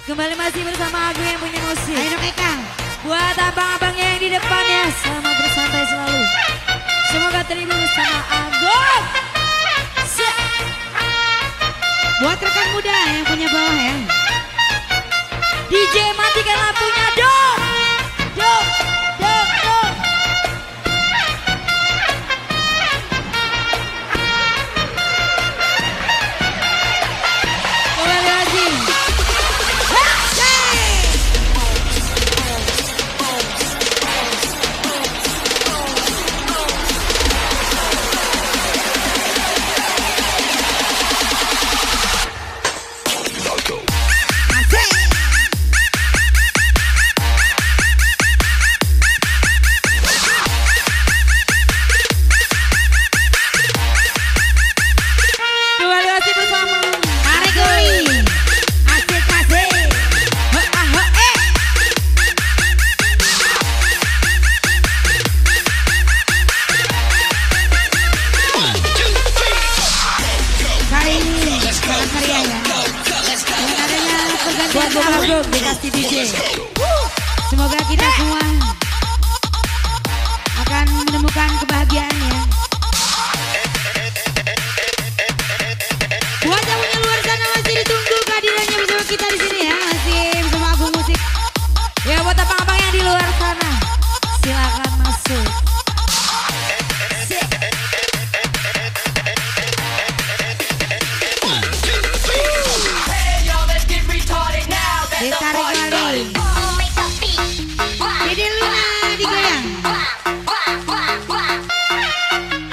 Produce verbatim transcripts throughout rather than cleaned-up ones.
Kembali masih bersama Agung yang punya musik. Ayo dong Eka. Buat abang-abangnya yang di depan ya, selamat bersantai selalu. Semoga terhibur bersama Agung. Se Buat rekan muda yang punya bawah ya. D J matikan lampunya dong. Dong, dong, dong. Kembali lagi. Buat Agung dikasih D J. Semoga kita semua akan menemukan kebahagiaan ya. Buat yang punya luar sana masih ditunggu kehadirannya bersama kita di sini ya, masih bersama Agung Musik. Ya buat abang-abang yang di luar sana, silakan masuk. Ditarik lagi. Dede Luna digoyang.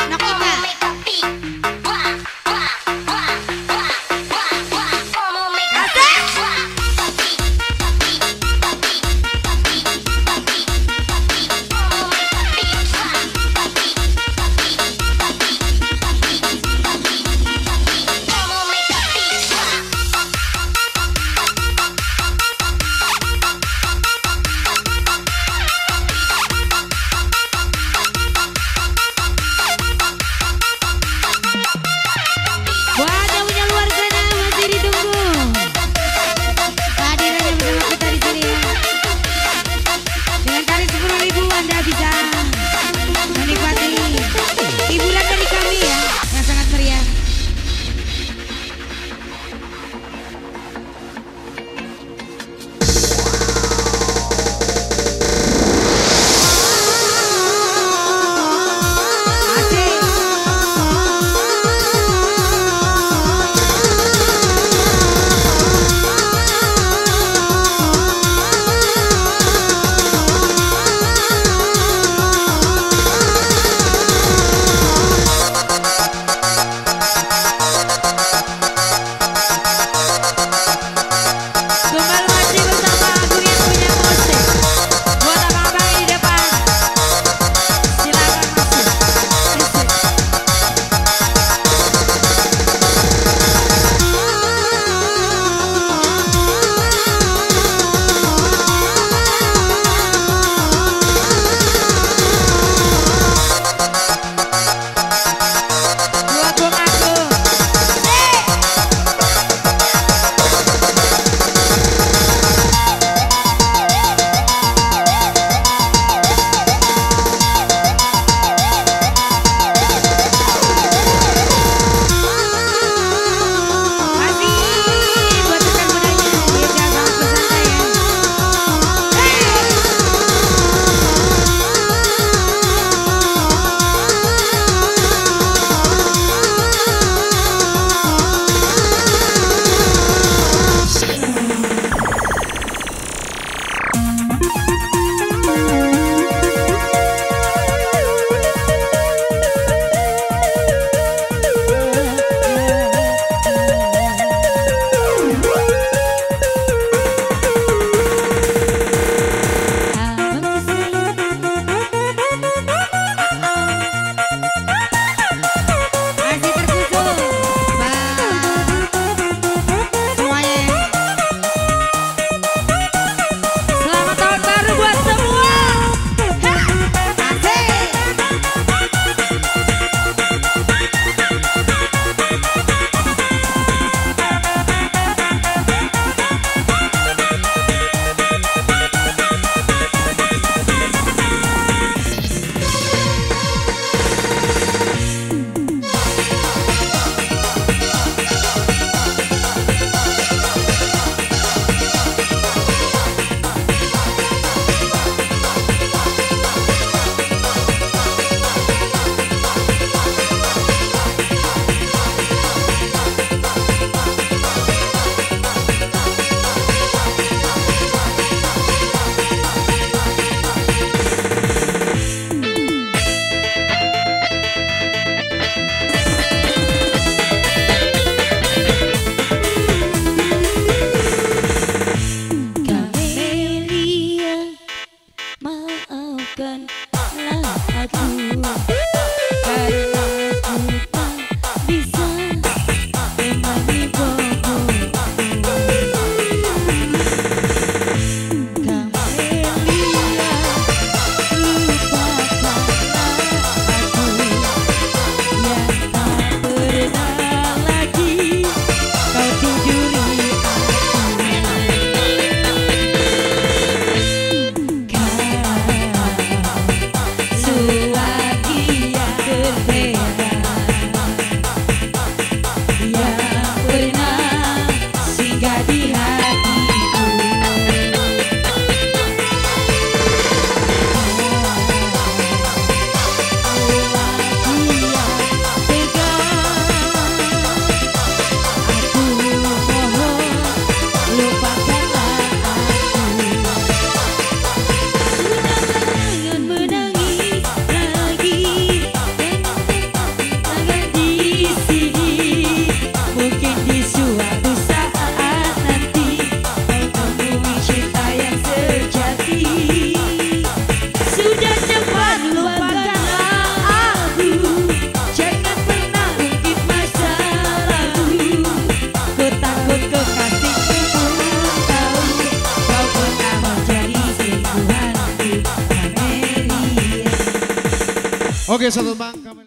Oke, satu bang kamera.